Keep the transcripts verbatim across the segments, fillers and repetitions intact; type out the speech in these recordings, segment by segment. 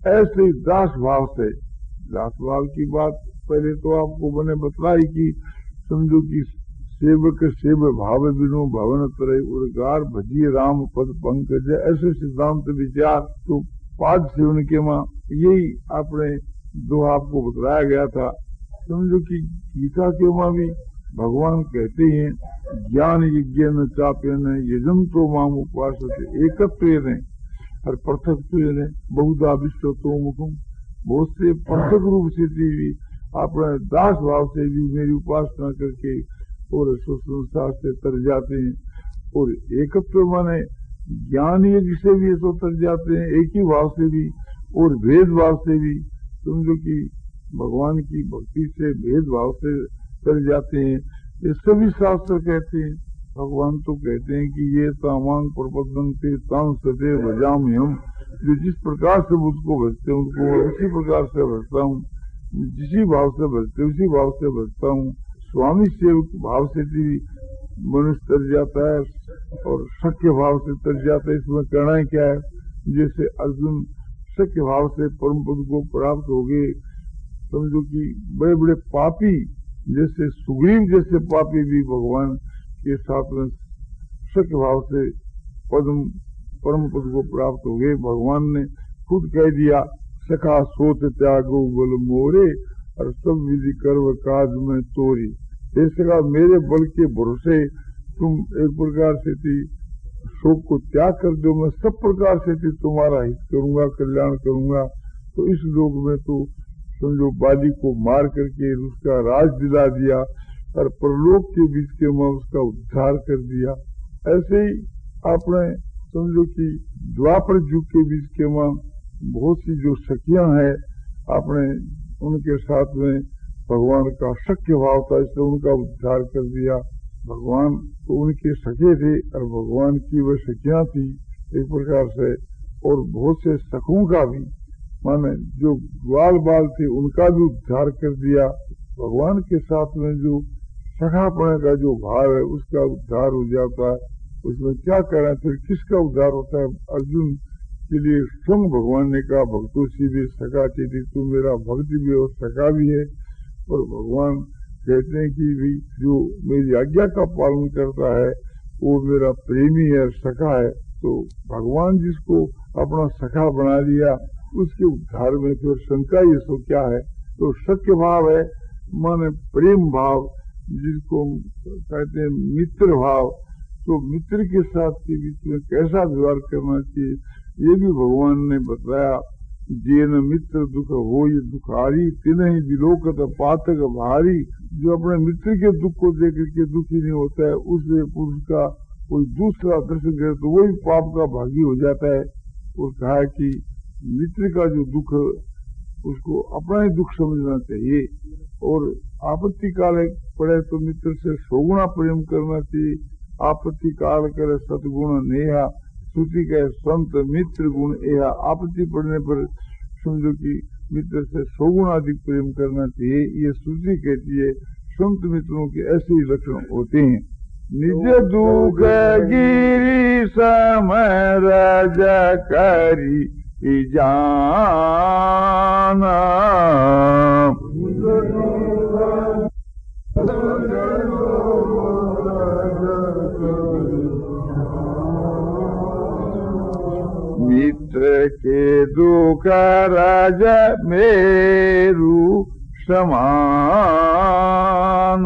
ऐसे दास भाव से, दास भाव की बात पहले तो आपको मैंने बतलाई कि समझो कि सेवक सेव भाव बिनो भवन तरह उर्गार भजिए राम पद पंकज, ऐसे सिद्धांत विचार तो पाद सेवन के मां यही आपने दो आपको बतलाया गया था। समझो कि गीता के मां भी भगवान कहते हैं ज्ञान यज्ञ न चाप्य न यजम तो माम उपास एकत्व ने और पृथक ने बहुधा विश्व तो मुखम, बहुत से पृथक रूप से भी अपने दास भाव से भी मेरी उपासना करके और संसार से तर जाते हैं। और एकत्व माने ज्ञान यज्ञ से भी ऐसा तर जाते हैं, एक ही भाव से भी और भेद भाव से भी। समझो कि भगवान की भक्ति से भेद भाव से तर जाते हैं। ये सभी शास्त्र कहते हैं। भगवान तो कहते हैं कि ये तामांग प्रपद्यन्ते तां सदैव भजामि हम, जो जिस प्रकार से मुझको भजते हैं उनको उसी प्रकार से भजता हूँ, जिसी भाव से भजते उसी भाव से भजता हूँ। स्वामी सेवक भाव से भी मनुष्य तर जाता है और सख्य भाव से तर जाता है। इसमें कहना है क्या है, जैसे अर्जुन सख्य भाव से परम पद को प्राप्त हो गए। समझो कि बड़े बड़े पापी जैसे सुग्रीव जैसे पापी भी भगवान के साथ में सख्य भाव से पद्म परम पद को प्राप्त हो गए। भगवान ने खुद कह दिया सखा सोच त्यागो बल मोरे और सब विधि कर्म काज में तोरी। ऐसे का मेरे बल के भरोसे तुम एक प्रकार से थी शोक को त्याग कर दो, मैं सब प्रकार से थी तुम्हारा हित करूंगा, कल्याण करूंगा। तो इस लोक में तो समझो बाली को मार करके उसका राज दिला दिया और परलोक के बीच के में उसका उद्धार कर दिया। ऐसे ही आपने समझो कि द्वापर युग के बीच के में बहुत सी जो सखियां हैं आपने उनके साथ में भगवान का सख्य भाव था, इससे उनका उद्धार कर दिया। भगवान तो उनके सखे थे और भगवान की वह सखियां थी एक प्रकार से। और बहुत से सखों का भी माने जो ग्वाल बाल थे उनका भी उद्धार कर दिया। भगवान के साथ में जो सखापने का जो भाव है उसका उद्धार हो जाता है। उसमें क्या कहना, फिर किसका उद्धार होता है? अर्जुन के लिए स्वयं भगवान ने कहा भक्तों से भी सखा चेती, तू मेरा भक्त भी और सखा भी है। और भगवान कहते हैं कि भी जो मेरी आज्ञा का पालन करता है वो मेरा प्रेमी है, सखा है। तो भगवान जिसको अपना सखा बना लिया उसके उद्धार में फिर शंका ये सो क्या है? तो सत्य भाव है माने प्रेम भाव, जिसको कहते हैं मित्र भाव। तो मित्र के साथ के बीच में कैसा व्यवहार करना चाहिए ये भी भगवान ने बताया। जेन मित्र दुख हो ये दुखारी तिन्हीं विलोकत पातक भारी। जो अपने मित्र के दुख को देख के दुखी नहीं होता है उसे पुरुष का कोई दूसरा दर्शन करे तो वही पाप का भागी हो जाता है। और कहा कि मित्र का जो दुख उसको अपना ही दुख समझना चाहिए। और आपत्ति काल पड़े तो मित्र से सौगुना प्रेम करना चाहिए। आपत्ति काल करे सतगुण नेहा, श्रुति कहे संत मित्र गुण एहा। आपत्ति पड़ने पर समझो कि मित्र से सौगुण अधिक प्रेम करना चाहिए, ये श्रुति कहती है। संत मित्रों के ऐसे ही लक्षण होते हैं। निज दुख गिरी समय राजा करी जाना, मित्र के दुख राजा मेरु समान।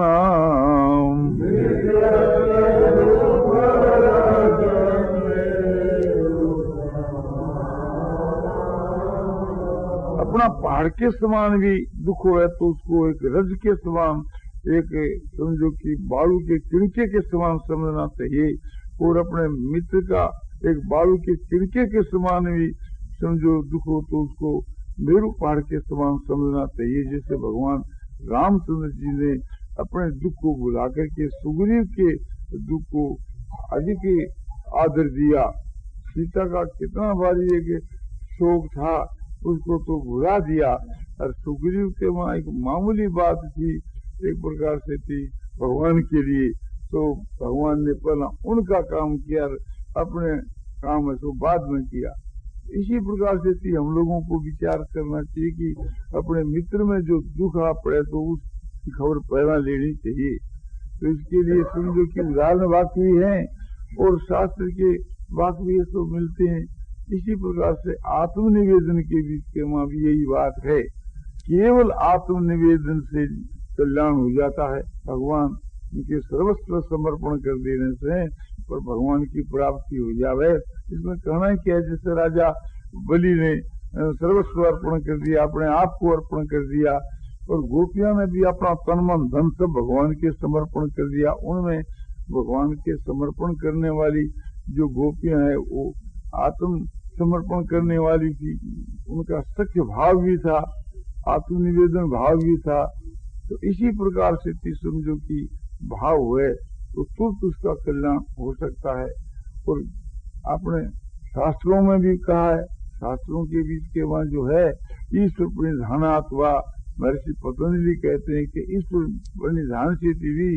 अपना पहाड़ के समान भी दुख है तो उसको एक रज के समान, एक समझो कि बालू के किणके के समान समझना चाहिए। और अपने मित्र का एक बालू के किणके के समान भी समझो दुख हो तो उसको मेरू पहाड़ के समान समझना चाहिए। जैसे भगवान रामचंद्र जी ने अपने दुख को भुला करके सुग्रीव के दुख को अधिक आदर दिया। सीता का कितना भारी एक शोक था उसको तो भुला दिया। और सुग्रीव के वहाँ एक मामूली बात थी एक प्रकार से थी भगवान के लिए, तो भगवान ने पहला उनका काम किया, अपने काम है तो बाद में किया। इसी प्रकार से थी हम लोगों को विचार करना चाहिए कि अपने मित्र में जो दुख आ पड़े तो उसकी खबर पहला लेनी चाहिए। तो इसके लिए समझो कि उदाहरण वाक्य भी हैं और शास्त्र के वाक्य भी तो मिलते हैं। इसी प्रकार से आत्मनिवेदन के बीच के वहां भी यही बात है, केवल आत्मनिवेदन से कल्याण हो जाता है। भगवान उनके सर्वस्व समर्पण कर देने से पर भगवान की प्राप्ति हो जावे। इसमें कहना क्या है, जैसे राजा बलि ने सर्वस्व अर्पण कर दिया, अपने आप को अर्पण कर दिया, और गोपियों ने भी अपना तन मन धन सब भगवान के समर्पण कर दिया। उनमें भगवान के समर्पण करने वाली जो गोपियां हैं वो आत्म समर्पण करने वाली थी, उनका सख्य भाव भी था, आत्मनिवेदन भाव भी था। तो इसी प्रकार से थी समझो कि भाव हुए तो तुरंत उसका कल्याण हो सकता है। और आपने शास्त्रों में भी कहा है, शास्त्रों के बीच के वहां जो है ईश्वर प्रणिधानात् वा, महर्षि पतंजलि कहते हैं कि ईश्वर प्रणिधान से भी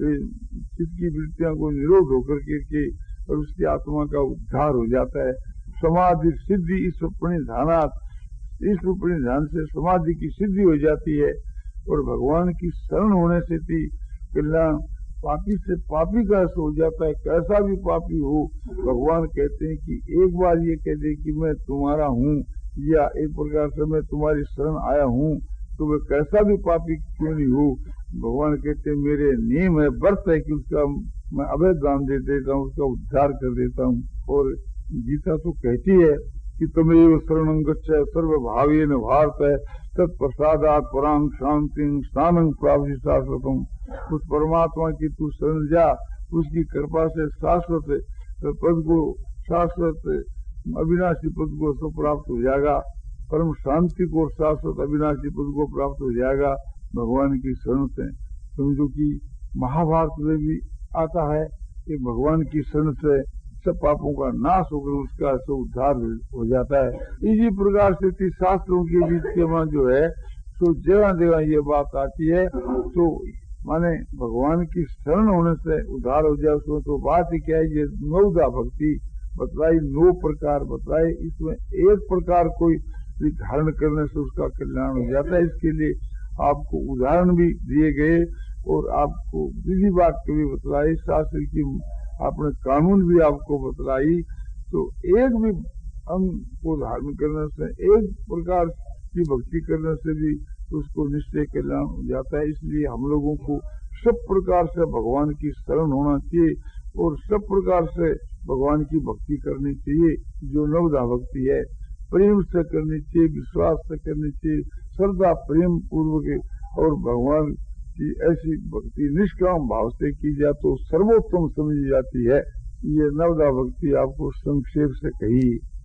चित्त की वृत्तियों को निरोध होकर के, के और उसकी आत्मा का उद्धार हो जाता है। समाधि सिद्धि ईश्वर प्रणिधानात्, ईश्वर प्रणिधान से समाधि की सिद्धि हो जाती है। और भगवान की शरण होने से भी कल्याण, पापी से पापी का ऐसा हो जाता है, कैसा भी पापी हो। भगवान कहते हैं कि एक बार ये कह दे कि मैं तुम्हारा हूँ, या एक प्रकार से मैं तुम्हारी शरण आया हूँ, तो वह कैसा भी पापी क्यों नहीं हो, भगवान कहते हैं मेरे नियम है, व्रत है कि उसका मैं अभय दान दे देता हूँ, उसका उद्धार कर देता हूँ। और गीता तो कहती है कि तमेव शरणं गच्छ सर्वभावेन भारत तत्प्रसादात् परां शांतिं स्थानं प्राप्ति शाश्वतम्। उस परमात्मा की तू शरण जा, उसकी कृपा से शाश्वत पद को, शाश्वत अविनाशी पद को सब प्राप्त हो जाएगा, परम शांति को, शाश्वत अविनाशी पद को प्राप्त हो जाएगा भगवान की शरण से। समझो कि महाभारत में भी आता है कि भगवान की शरण से सब पापों का नाश होकर उसका सब उद्धार हो जाता है। इसी प्रकार से शास्त्रों के बीच के वहां जो है तो जगह जगह ये बात आती है। तो माने भगवान की शरण होने से उद्धार हो जाए, उसमें तो बात ही क्या है, ये नौदा भक्ति बतलाई, नौ प्रकार बतलाए, इसमें एक प्रकार कोई धारण करने से उसका कल्याण हो जाता है। इसके लिए आपको उदाहरण भी दिए गए और आपको विधि वाक्य भी बतलाई, शास्त्र की आपने कानून भी आपको बतलाई। तो एक भी अंग को धारण करने से, एक प्रकार की भक्ति करने से भी उसको निश्चय कल्याण हो जाता है। इसलिए हम लोगों को सब प्रकार से भगवान की शरण होना चाहिए और सब प्रकार से भगवान की भक्ति करनी चाहिए। जो नवदा भक्ति है प्रेम से करनी चाहिए, विश्वास से करनी चाहिए, श्रद्धा प्रेम पूर्वक। और भगवान की ऐसी भक्ति निष्काम भाव से की जाए तो सर्वोत्तम समझी जाती है। ये नवदा भक्ति आपको संक्षेप से कही।